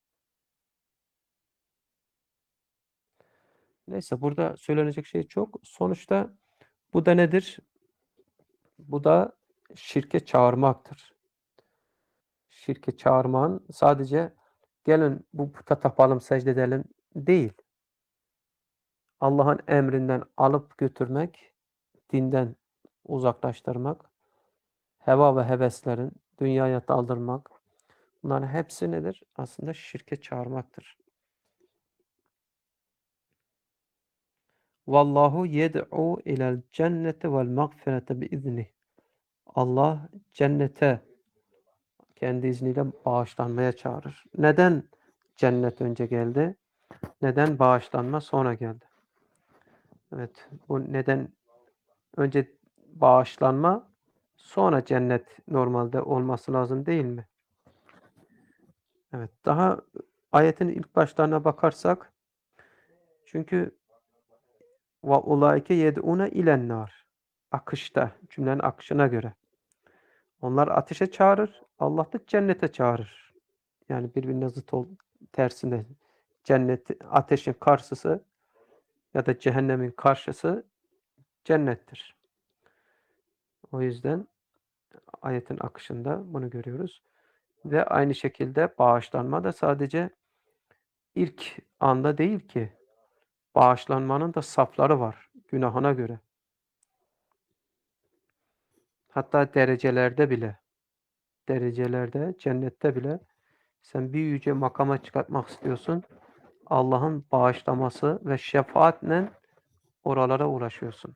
Neyse, burada söylenecek şey çok. Sonuçta bu da nedir? Bu da şirke çağırmaktır. Şirke çağırmanın sadece gelin bu puta tapalım, secde edelim değil. Allah'ın emrinden alıp götürmek, dinden uzaklaştırmak, heva ve heveslerin dünyaya daldırmak, Bunların hepsi nedir? Aslında şirke çağırmaktır. Vallahu yed'u ilel cenneti vel mağfirete biiznih. Allah cennete kendi izniyle bağışlanmaya çağırır. Neden cennet önce geldi? Neden bağışlanma sonra geldi? Evet, bu neden önce bağışlanma sonra cennet normalde olması lazım değil mi? Evet, daha ayetin ilk başlarına bakarsak çünkü ve ulaike yed'une ilen nar. Akışta, cümlenin akışına göre. Onlar ateşe çağırır, Allah da cennete çağırır. Yani birbirine zıt ol, tersine. Cennet, ateşin karşısı ya da cehennemin karşısı cennettir. O yüzden ayetin akışında bunu görüyoruz. Ve aynı şekilde bağışlanma da sadece ilk anda değil ki. Bağışlanmanın da safları var günahına göre. Hatta derecelerde bile, derecelerde, cennette bile sen bir yüce makama çıkartmak istiyorsun. Allah'ın bağışlaması ve şefaatle oralara ulaşıyorsun.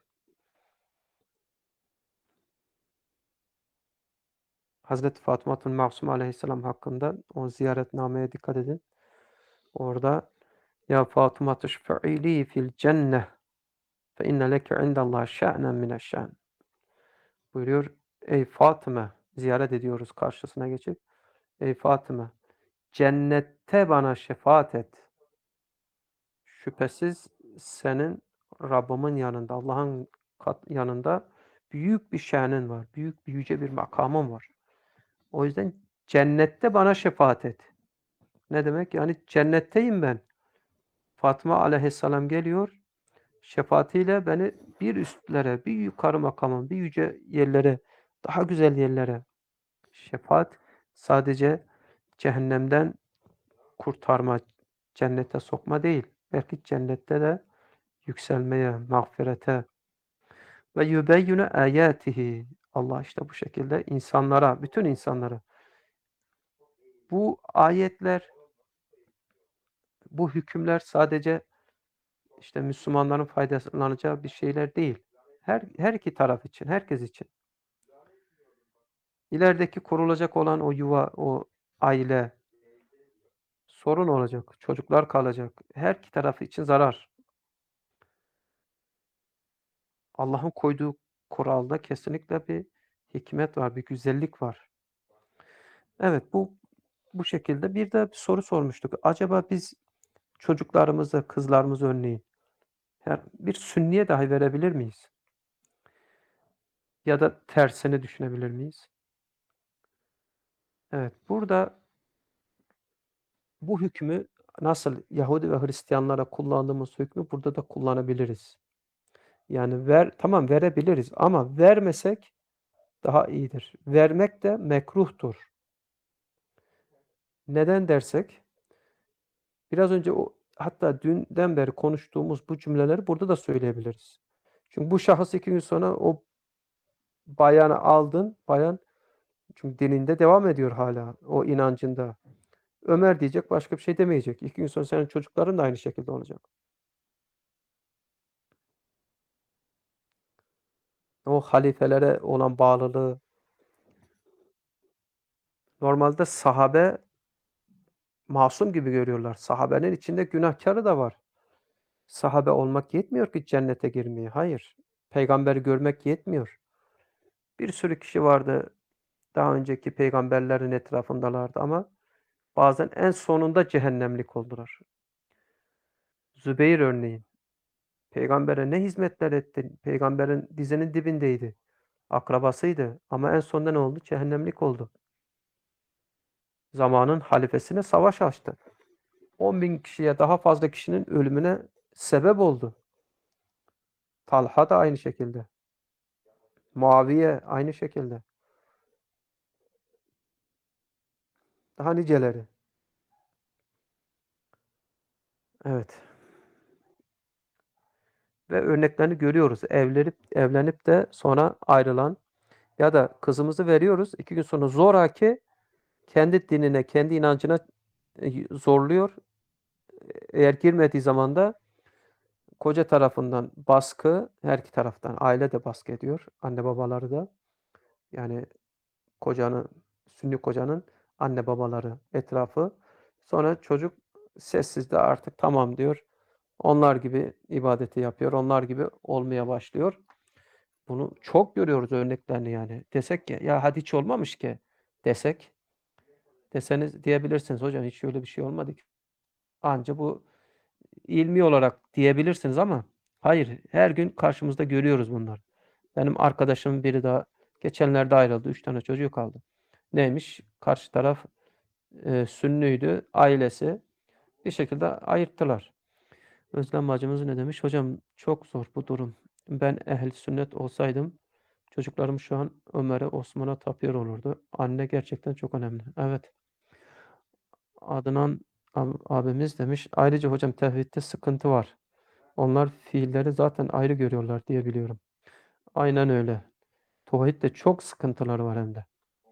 Hazreti Fatıma-tül Masum Aleyhisselam hakkında o ziyaretnameye dikkat edin. Orada ya Fatıma şefe'ili fil cenneh fe inne leke indallahi şe'nen mineşşen buyuruyor. Ey Fatıma, ziyaret ediyoruz karşısına geçip. Ey Fatıma, cennette bana şefaat et. Şüphesiz senin Rabbimin yanında, Allah'ın yanında büyük bir şe'nin var. Büyük bir yüce bir makamın var. O yüzden cennette bana şefaat et. Ne demek? Yani cennetteyim ben. Fatma aleyhisselam geliyor. Şefaatiyle beni bir üstlere, bir yukarı makamın, bir yüce yerlere, daha güzel yerlere. Şefaat sadece cehennemden kurtarma, cennete sokma değil. Belki cennette de yükselmeye, mağfirete ve yübeyyine ayatihi. Allah işte bu şekilde insanlara, bütün insanlara bu ayetler, bu hükümler sadece işte Müslümanların faydalanacağı bir şeyler değil. Her her iki taraf için, herkes için. İlerideki kurulacak olan o yuva, o aile sorun olacak. Çocuklar kalacak. Her iki tarafı için zarar. Allah'ın koyduğu kuralda kesinlikle bir hikmet var, bir güzellik var. Evet, bu bu şekilde bir de bir soru sormuştuk. Acaba biz çocuklarımıza, kızlarımıza örneğin her bir sünniye dahi verebilir miyiz? Ya da tersini düşünebilir miyiz? Evet, burada bu hükmü nasıl Yahudi ve Hristiyanlara kullandığımız hükmü burada da kullanabiliriz. Yani ver, tamam verebiliriz ama vermesek daha iyidir. Vermek de mekruhtur. Neden dersek, biraz önce o hatta dünden beri konuştuğumuz bu cümleleri burada da söyleyebiliriz. Çünkü bu şahıs iki gün sonra o bayanı aldın, bayan çünkü dininde devam ediyor hala o inancında. Ömer diyecek, başka bir şey demeyecek. İki gün sonra senin çocukların da aynı şekilde olacak. O halifelere olan bağlılığı, normalde sahabe masum gibi görüyorlar. Sahabenin içinde günahkarı da var. Sahabe olmak yetmiyor ki cennete girmeye. Hayır. Peygamberi görmek yetmiyor. Bir sürü kişi vardı daha önceki peygamberlerin etrafındalardı ama bazen en sonunda cehennemlik oldular. Zübeyir örneğin. Peygambere ne hizmetler etti? Peygamberin dizinin dibindeydi. Akrabasıydı. Ama en sonunda ne oldu? Cehennemlik oldu. Zamanın halifesine savaş açtı. on bin kişiye daha fazla kişinin ölümüne sebep oldu. Talha da aynı şekilde. Muaviye aynı şekilde. Daha niceleri. Evet. Ve örneklerini görüyoruz. Evlenip evlenip de sonra ayrılan ya da kızımızı veriyoruz. iki gün sonra zoraki kendi dinine, kendi inancına e, zorluyor. Eğer girmediği zaman da koca tarafından baskı, her iki taraftan aile de baskı ediyor, anne babaları da. Yani kocanın, Sünni kocanın anne babaları etrafı. Sonra çocuk sessizde artık tamam diyor. Onlar gibi ibadeti yapıyor. Onlar gibi olmaya başlıyor. Bunu çok görüyoruz örneklerini yani. Desek ki ya hadi hiç olmamış ki desek. Deseniz diyebilirsiniz hocam hiç öyle bir şey olmadı ki. Anca bu ilmi olarak diyebilirsiniz ama hayır her gün karşımızda görüyoruz bunları. Benim arkadaşımın biri daha geçenlerde ayrıldı. Üç tane çocuğu kaldı. Neymiş? Karşı taraf e, Sünniydi. Ailesi bir şekilde ayırttılar. Özlem bacımız ne demiş? Hocam çok zor bu durum. Ben ehl sünnet olsaydım çocuklarım şu an Ömer'e, Osman'a tapıyor olurdu. Anne gerçekten çok önemli. Evet. Adnan ab- abimiz demiş. Ayrıca hocam tevhidde sıkıntı var. Onlar fiilleri zaten ayrı görüyorlar diye biliyorum. Aynen öyle. Tevhidde çok sıkıntıları var hem de.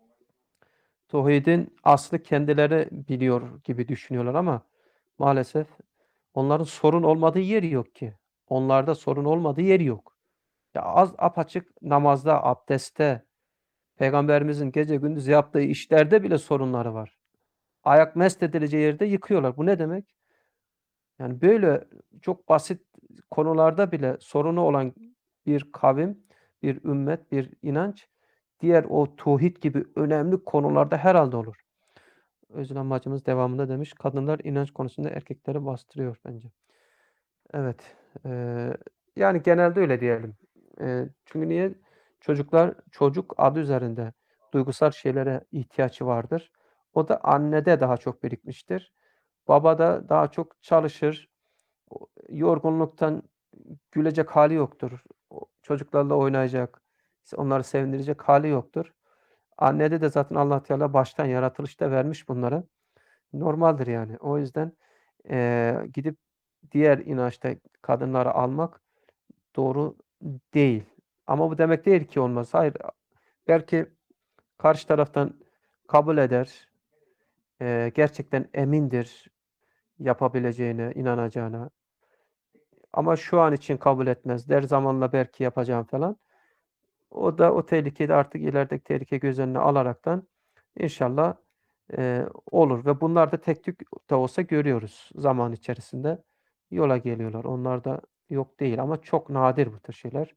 Tevhidin aslı kendileri biliyor gibi düşünüyorlar ama maalesef onların sorun olmadığı yer yok ki. Onlarda sorun olmadığı yer yok. Ya az apaçık namazda, abdestte, Peygamberimizin gece gündüz yaptığı işlerde bile sorunları var. Ayak mest edileceği yerde yıkıyorlar. Bu ne demek? Yani böyle çok basit konularda bile sorunu olan bir kavim, bir ümmet, bir inanç diğer o tauhid gibi önemli konularda herhalde olur. Özlem bacımız devamında demiş, kadınlar inanç konusunda erkekleri bastırıyor bence. Evet. Eee, yani genelde öyle diyelim. Eee, çünkü niye? Çocuklar, çocuk adı üzerinde duygusal şeylere ihtiyaç vardır. O da annede daha çok birikmiştir. Baba da daha çok çalışır. O yorgunluktan gülecek hali yoktur. O çocuklarla oynayacak, onları sevindirecek hali yoktur. Annede de zaten Allah Teala baştan yaratılışta vermiş bunları. Normaldir yani. O yüzden, eee, gidip diğer inançta kadınları almak doğru değil. Ama bu demek değil ki olmaz. Hayır, belki karşı taraftan kabul eder, eee, gerçekten emindir yapabileceğine, inanacağına ama şu an için kabul etmez der, zamanla belki yapacağım falan. O da o tehlikeyi de artık ilerideki tehlike göz önüne alaraktan inşallah, eee, olur ve bunlar da tek tük de olsa görüyoruz zaman içerisinde. Yola geliyorlar. Onlar da yok değil ama çok nadir bu tür şeyler.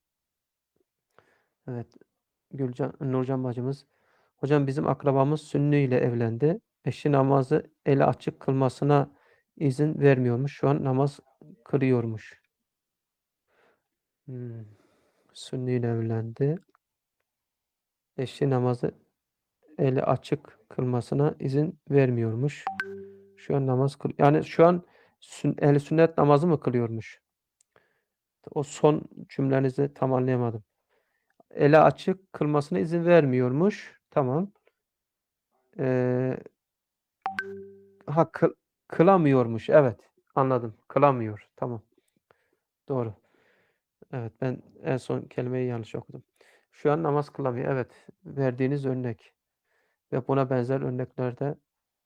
Evet, Gülcan Nurcan bacımız, "Hocam bizim akrabamız Sünni ile evlendi. Eşi namazı eli açık kılmasına izin vermiyormuş. Şu an namaz kılıyormuş." Hımm. Sünni ile evlendi. Eşi namazı eli açık kılmasına izin vermiyormuş. Şu an namaz kıl yani şu an sün ehl-i sünnet namazı mı kılıyormuş? O son cümlenizi tam anlayamadım. Eli açık kılmasına izin vermiyormuş. Tamam. Eee, ha kı kılamıyormuş. Evet, anladım. Kılamıyor. Tamam. Doğru. Evet, ben en son kelimeyi yanlış okudum. Şu an namaz kılamıyor. Evet, verdiğiniz örnek ve buna benzer örneklerde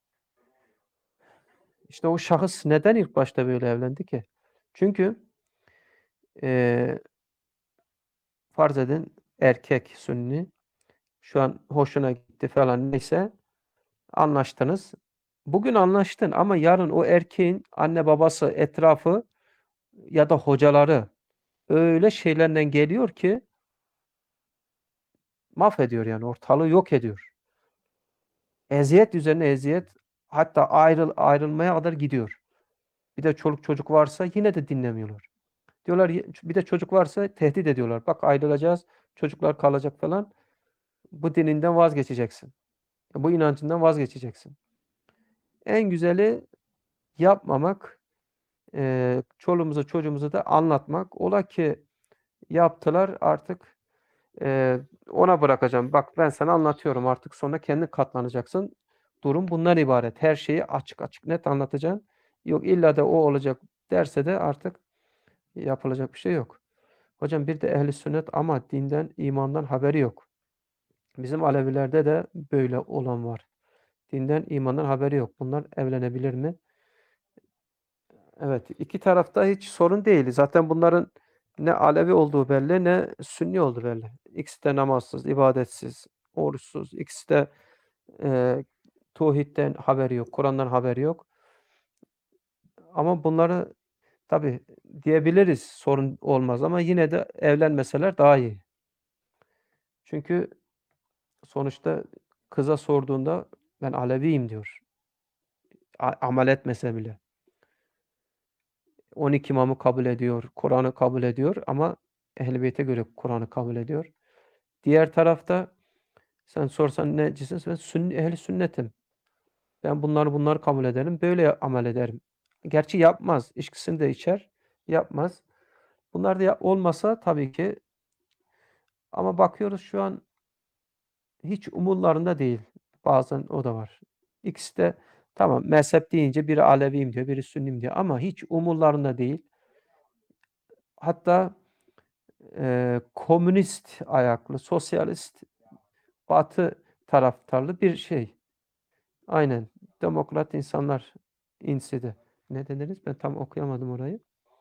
işte o şahıs neden ilk başta böyle evlendi ki? Çünkü, eee, farz edin erkek Sünni, şu an hoşuna gitti falan neyse, anlaştınız. Bugün anlaştın ama yarın o erkeğin anne babası, etrafı ya da hocaları öyle şeylerle geliyor ki mahvediyor yani ortalığı yok ediyor. Eziyet üzerine eziyet, hatta ayrıl ayrılmaya kadar gidiyor. Bir de çoluk çocuk varsa yine de dinlemiyorlar. Diyorlar bir de çocuk varsa tehdit ediyorlar. Bak ayrılacağız, çocuklar kalacak falan. Bu dininden vazgeçeceksin. Bu inancından vazgeçeceksin. En güzeli yapmamak, eee çoluğumuza çocuğumuza da anlatmak. Ola ki yaptılar artık, eee, ona bırakacağım. Bak ben sana anlatıyorum artık sonra kendin katlanacaksın. Durum bundan ibaret. Her şeyi açık açık net anlatacaksın. Yok illa da o olacak derse de artık yapılacak bir şey yok. Hocam bir de ehli sünnet ama dinden, imandan haberi yok. Bizim Alevilerde de böyle olan var. Dinden, imandan haberi yok. Bunlar evlenebilir mi? Evet, iki tarafta hiç sorun değil. Zaten bunların ne Alevi olduğu belli, ne Sünni olduğu belli. İkisi de namazsız, ibadetsiz, oruçsuz. İkisi de eee tauhidden haberi yok, Kur'an'dan haberi yok. Ama bunları tabii diyebiliriz, sorun olmaz ama yine de evlenmeseler daha iyi. Çünkü sonuçta kıza sorduğunda ben Aleviyim diyor. A amel etmese bile. on iki imamı kabul ediyor, Kur'an'ı kabul ediyor ama Ehl-i Beyt'e göre Kur'an'ı kabul ediyor. Diğer tarafta sen sorsan necisin? Ben sünni, ehl-i sünnetim. Ben bunları bunları kabul ederim. Böyle amel ederim. Gerçi yapmaz. İçkisini de içer. Yapmaz. Bunlar da ya olmasa tabii ki ama bakıyoruz şu an hiç umurlarında değil. Bazen o da var. İkisi de tamam mezhep deyince biri Aleviyim diyor, biri Sünnim diyor ama hiç umurlarında değil. Hatta eee, komünist ayaklı, sosyalist, Batı taraftarlı bir şey. Aynen. Demokrat insanlar insidi. Ne deniriz? Ben tam okuyamadım orayı.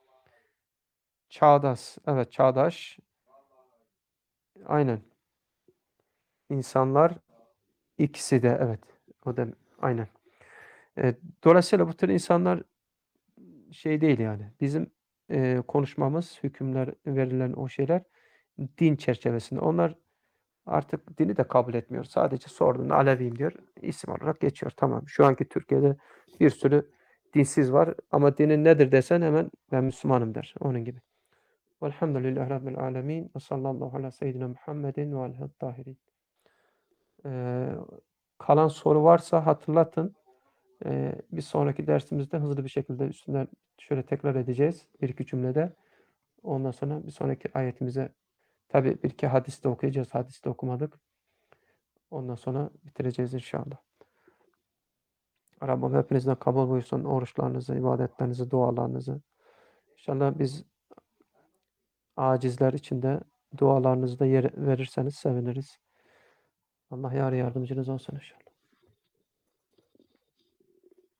Çağdaş. Evet, çağdaş. Aynen. İnsanlar ikisi de evet. O da aynen. Eee, dolayısıyla bu tür insanlar şey değil yani. Bizim eee, konuşmamız, hükümler, verilen o şeyler din çerçevesinde. Onlar artık dini de kabul etmiyor. Sadece sorduğunda Aleviyim diyor. İsim olarak geçiyor. Tamam. Şu anki Türkiye'de bir sürü dinsiz var ama dinin nedir desen hemen ben Müslümanım der. Onun gibi. Velhamdülillahi Rabbil alemin. Ve sallallahu ala seyyidina Muhammedin ve alihi tahirin. Ee, kalan soru varsa hatırlatın. Ee, bir sonraki dersimizde hızlı bir şekilde üstünden şöyle tekrar edeceğiz. Bir iki cümlede. Ondan sonra bir sonraki ayetimize tabi bir iki hadis de okuyacağız. Hadis de okumadık. Ondan sonra bitireceğiz inşallah. Rabbim hepinizden kabul buyursun oruçlarınızı, ibadetlerinizi, dualarınızı. İnşallah biz acizler içinde dualarınızı da yer verirseniz seviniriz. Allah yar yardımcınız olsun inşallah.